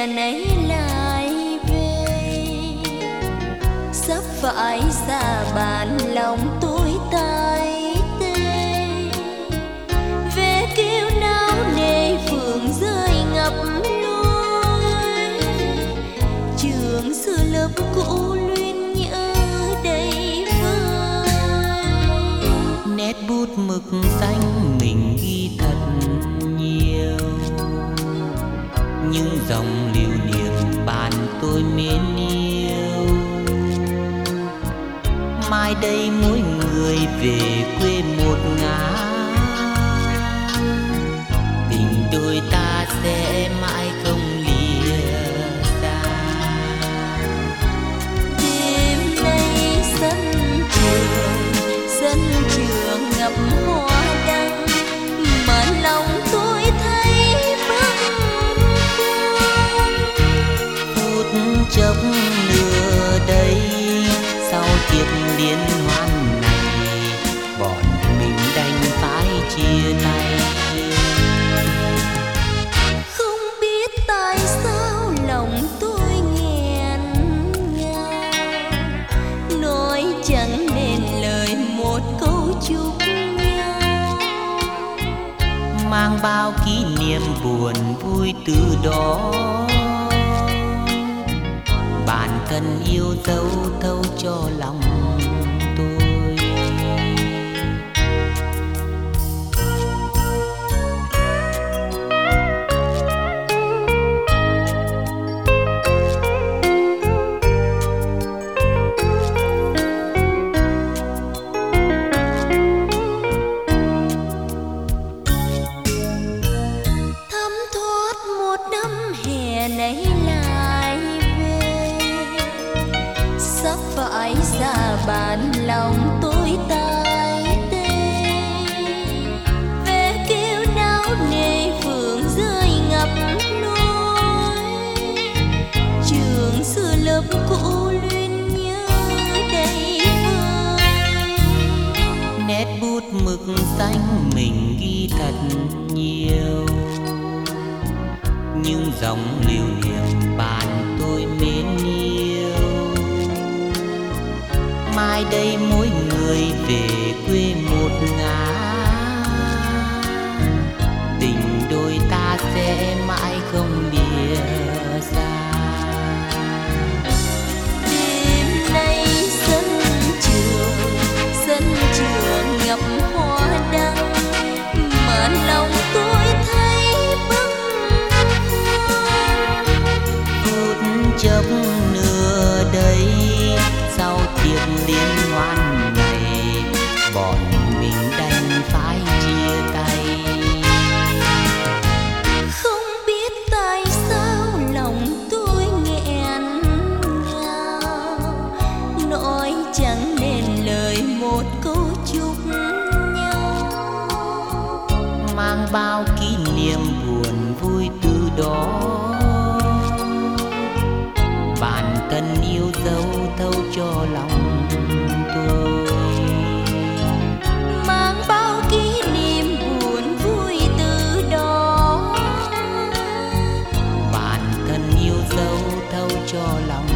hè này lại về, sắp phải xa bạn lòng tôi tay tê. Ve kêu náo nề phượng rơi ngập lối, trường xưa lớp cũ luyến nhớ đầy vơi. Nét bút mực xanh mình ghi thật nhiều, những dòng lưu niệm bạn tôi mến yêu. Mai đây mỗi người về quê một ngả, tình đôi ta sẽ mãi không lìa xa. Đêm nay sân trường ngập hoa đăng, mà lòng tôi thấy bâng khuâng. Phút chốc nửa đây, sau tiệc liên hoan này, bọn mình đành phải chia tay. Không biết tại sao lòng tôi nghẹn ngào, nói chẳng nên lời một câu chúc nhau. Mang bao kỷ niệm buồn vui từ đó, bạn thân yêu dấu thâu cho lòng tôi. Thấm thoát một năm hè này lại về, sắp phải xa bạn lòng tôi tay tê. Ve kêu náo nề phượng rơi ngập lối, trường xưa lớp cũ luyến nhớ đầy vơi. Nét bút mực xanh mình ghi thật nhiều, những dòng lưu niệm bạn tôi mến yêu. Mai đây mỗi người về quê một ngả, tình đôi ta sẽ mãi không lìa xa. Đêm nay sân trường ngập hoa đăng, mà lòng tôi thấy bâng khuâng. Phút chốc nửa đây, sau tiệc liên hoan này, bọn mình đành phải chia tay. Không biết tại sao lòng tôi nghẹn ngào, nói chẳng nên lời một câu chúc nhau. Mang bao kỷ niệm buồn vui từ đó, bạn thân yêu dấu thâu cho lòng tôi. Mang bao kỷ niệm buồn vui từ đó, Bạn thân yêu dấu thâu cho lòng